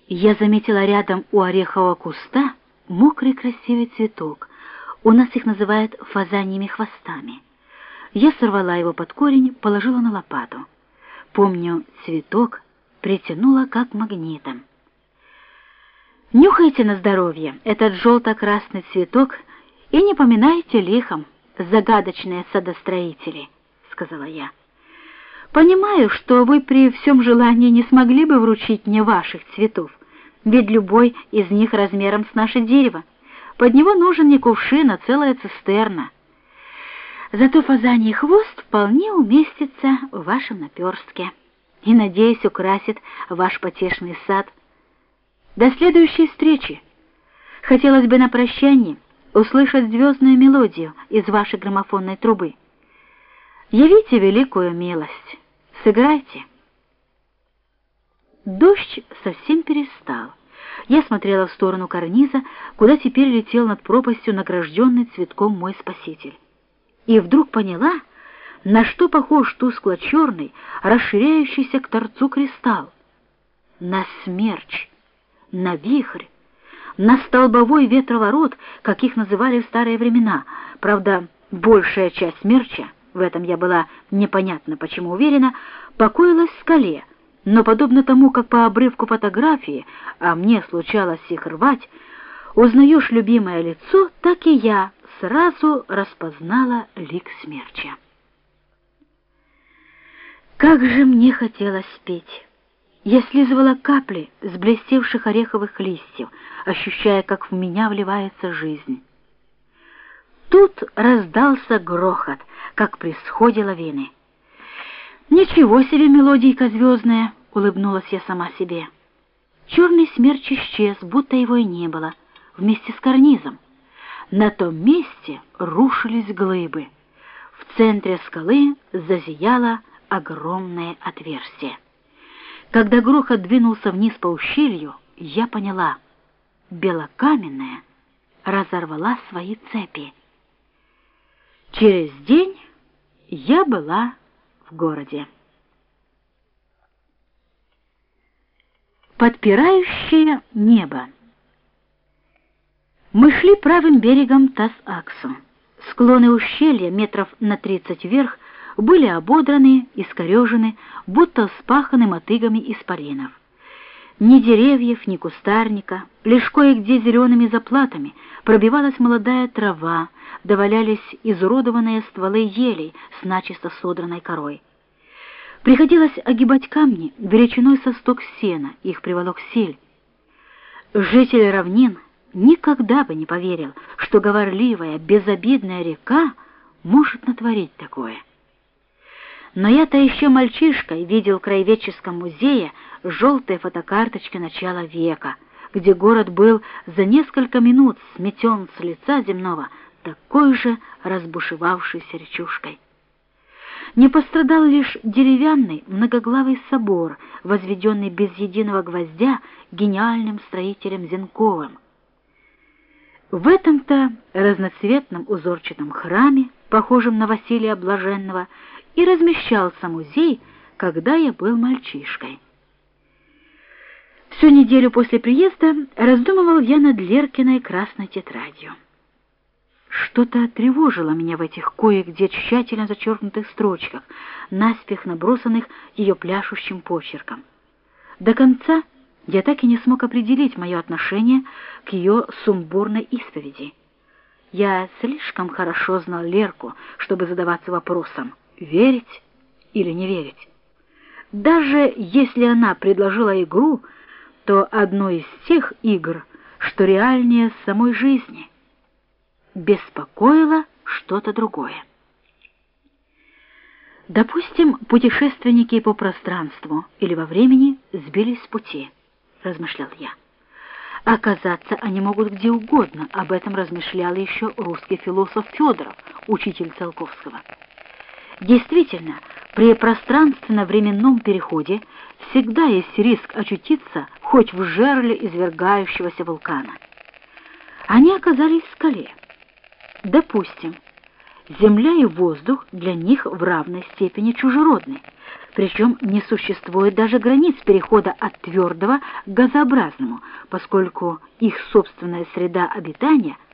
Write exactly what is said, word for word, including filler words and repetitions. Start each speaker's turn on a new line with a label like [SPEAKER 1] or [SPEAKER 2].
[SPEAKER 1] Я заметила рядом у орехового куста мокрый красивый цветок. У нас их называют фазаньими хвостами. Я сорвала его под корень, положила на лопату. Помню, цветок притянула как магнитом. Нюхайте на здоровье этот желто-красный цветок и не поминайте лихом, загадочные садостроители, сказала я. Понимаю, что вы при всем желании не смогли бы вручить мне ваших цветов, ведь любой из них размером с наше дерево. Под него нужен не кувшин, а целая цистерна. Зато фазаний хвост вполне уместится в вашем наперстке и, надеюсь, украсит ваш потешный сад. До следующей встречи. Хотелось бы на прощание услышать звездную мелодию из вашей граммофонной трубы. Явите великую милость. Сыграйте. Дождь совсем перестал. Я смотрела в сторону карниза, куда теперь летел над пропастью награжденный цветком мой спаситель. И вдруг поняла, на что похож тускло-черный, расширяющийся к торцу кристалл. На смерч, на вихрь, на столбовой ветроворот, как их называли в старые времена. Правда, большая часть смерча, в этом я была непонятно почему уверена, покоилась в скале, но подобно тому, как по обрывку фотографии, а мне случалось их рвать, узнаешь любимое лицо, так и я сразу распознала лик смерча. Как же мне хотелось петь! Я слизывала капли с блестевших ореховых листьев, ощущая, как в меня вливается жизнь. Тут раздался грохот, как при сходе лавины. «Ничего себе мелодийка звездная!» — улыбнулась я сама себе. Черный смерч исчез, будто его и не было, вместе с карнизом. На том месте рушились глыбы. В центре скалы зазияло огромное отверстие. Когда грохот двинулся вниз по ущелью, я поняла — белокаменная разорвала свои цепи. Через день я была в городе. Подпирающее небо. Мы шли правым берегом Тас-Аксу. Склоны ущелья метров на тридцать вверх были ободраны, искорежены, будто вспаханы мотыгами испаринов. Ни деревьев, ни кустарника, лишь кое-где зелеными заплатами пробивалась молодая трава, довалялись изуродованные стволы елей с начисто содранной корой. Приходилось огибать камни величиной со сток сена, их приволок сель. Житель равнин никогда бы не поверил, что говорливая, безобидная река может натворить такое. Но я-то еще мальчишкой видел в краеведческом музее желтые фотокарточки начала века, где город был за несколько минут сметен с лица земного такой же разбушевавшейся речушкой. Не пострадал лишь деревянный многоглавый собор, возведенный без единого гвоздя гениальным строителем Зенковым. В этом-то разноцветном узорчатом храме, похожем на Василия Блаженного, и размещался музей, когда я был мальчишкой. Всю неделю после приезда раздумывал я над Леркиной красной тетрадью. Что-то тревожило меня в этих кое-где тщательно зачеркнутых строчках, наспех набросанных ее пляшущим почерком. До конца я так и не смог определить мое отношение к ее сумбурной исповеди. Я слишком хорошо знал Лерку, чтобы задаваться вопросом, верить или не верить. Даже если она предложила игру, то одну из тех игр, что реальнее самой жизни. Беспокоило что-то другое. Допустим, путешественники по пространству или во времени сбились с пути, размышлял я. Оказаться они могут где угодно, об этом размышлял еще русский философ Федоров, учитель Циолковского. Действительно, при пространственно-временном переходе всегда есть риск очутиться хоть в жерле извергающегося вулкана. Они оказались в скале. Допустим, Земля и воздух для них в равной степени чужеродны, причем не существует даже границ перехода от твердого к газообразному, поскольку их собственная среда обитания